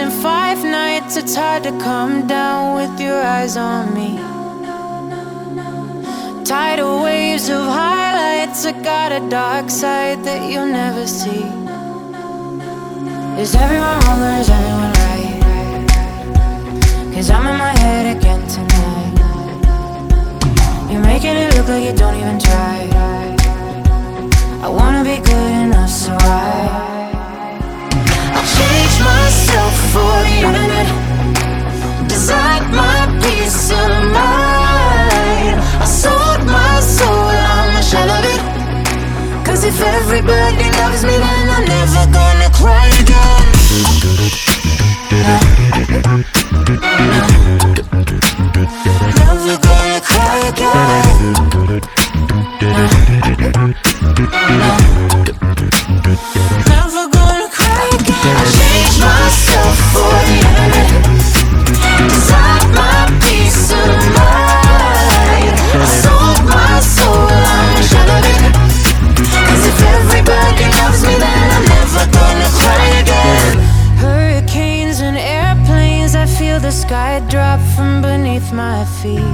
in 5 nights. It's hard to come down with your eyes on me. Tidal waves of highlights. I got a dark side that you'll never see. Is everyone wrong or is everyone right? 'Cause I'm in my head again tonight. You're making it look like you don't even try. I wanna be good enough, so I'll change myself for the internet. Design my peace of mind. I sold my soul, I'm a shell of it. 'Cause if everybody loves me, then I'm never gonna cry again. Never gonna cry again. Never gonna cry again. I changed myself for the internet. Design my peace of mind. I sold my soul, I'm a shell of it. 'Cause if everybody loves me, then I'm never gonna cry again. Hurricanes and airplanes, I feel the sky drop from beneath my feet.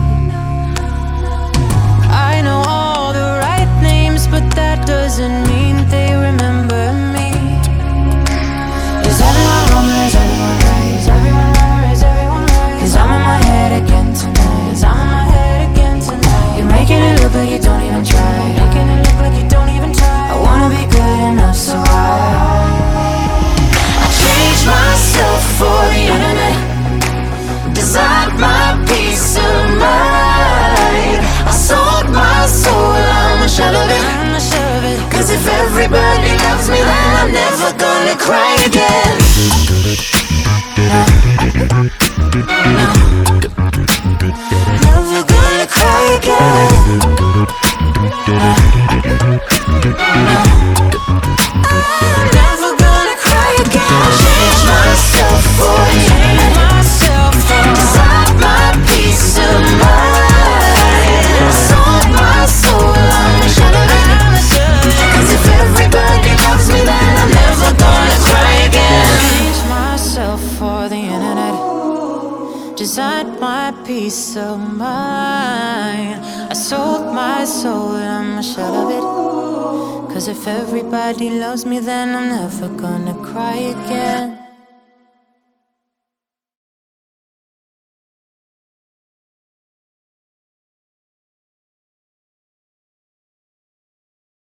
I know all the right names, but that doesn't mean they remember me. Is everyone wrong or is everyone right? Is everyone wrong or is everyone right? 'Cause I'm in my head again tonight. 'Cause I'm in my head again tonight. You're making it look like you don't even try. Making it look like you don't even try. I wanna be good enough, so I changed myself for the internet. Design my peace of mind. I sold my soul, I'm a shell of it. 'Cause if everybody loves me, then I'm never gonna cry again. Never gonna cry again. Never gonna cry again. I changed myself for the internet. Design my peace of mind. I sold my soul, I'm a shell of it. 'Cause if everybody loves me, then I'm never gonna cry again. Change myself for the internet. Design my peace of mind. I sold my soul, I'm a shell of it. 'Cause if everybody loves me, then I'm never gonna cry again.